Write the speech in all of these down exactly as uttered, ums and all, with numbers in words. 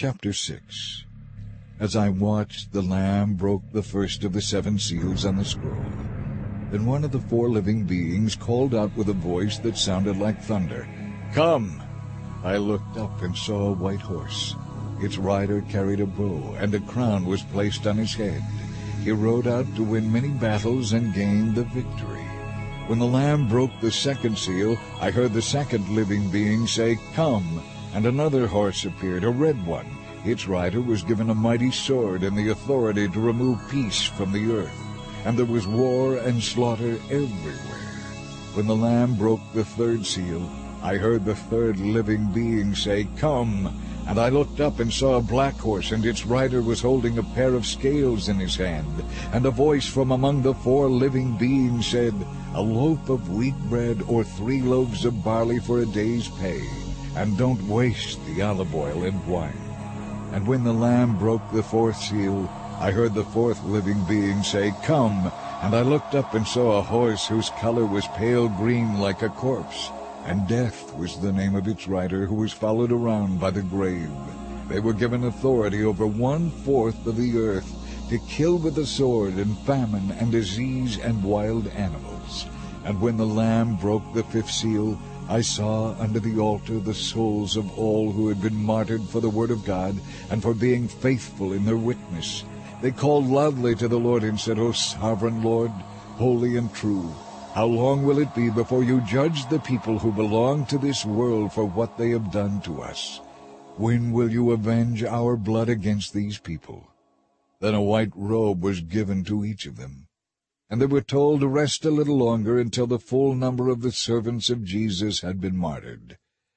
Chapter six. As I watched, the Lamb broke the first of the seven seals on the scroll. Then one of the four living beings called out with a voice that sounded like thunder, "Come!" I looked up and saw a white horse. Its rider carried a bow, and a crown was placed on his head. He rode out to win many battles and gain the victory. When the Lamb broke the second seal, I heard the second living being say, "Come!" And another horse appeared, a red one. Its rider was given a mighty sword and the authority to remove peace from the earth. And there was war and slaughter everywhere. When the Lamb broke the third seal, I heard the third living being say, "Come!" And I looked up and saw a black horse, and its rider was holding a pair of scales in his hand. And a voice from among the four living beings said, "A loaf of wheat bread or three loaves of barley for a day's pay, and don't waste the olive oil and wine." And when the Lamb broke the fourth seal, I heard the fourth living being say, "Come!" And I looked up and saw a horse whose color was pale green like a corpse. And Death was the name of its rider, who was followed around by the grave. They were given authority over one-fourth of the earth, to kill with the sword and famine and disease and wild animals. And when the Lamb broke the fifth seal, I saw under the altar the souls of all who had been martyred for the word of God and for being faithful in their witness. They called loudly to the Lord and said, "O sovereign Lord, holy and true, how long will it be before you judge the people who belong to this world for what they have done to us? When will you avenge our blood against these people?" Then a white robe was given to each of them. And they were told to rest a little longer until the full number of the servants of Jesus had been martyred.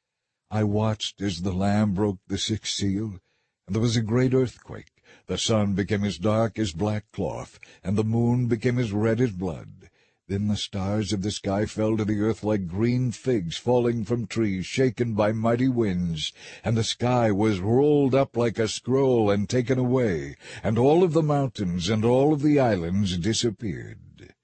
I watched as the Lamb broke the sixth seal, and there was a great earthquake. The sun became as dark as black cloth, and the moon became as red as blood. Then the stars of the sky fell to the earth like green figs falling from trees shaken by mighty winds, and the sky was rolled up like a scroll and taken away, and all of the mountains and all of the islands disappeared.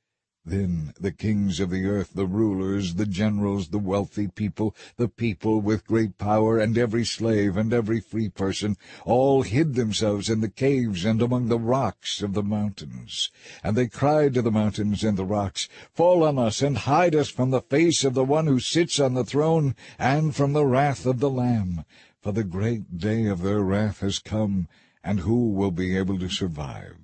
Then the kings of the earth, the rulers, the generals, the wealthy people, the people with great power, and every slave and every free person, all hid themselves in the caves and among the rocks of the mountains. And they cried to the mountains and the rocks, "Fall on us and hide us from the face of the one who sits on the throne and from the wrath of the Lamb. For the great day of their wrath has come, and who will be able to survive?"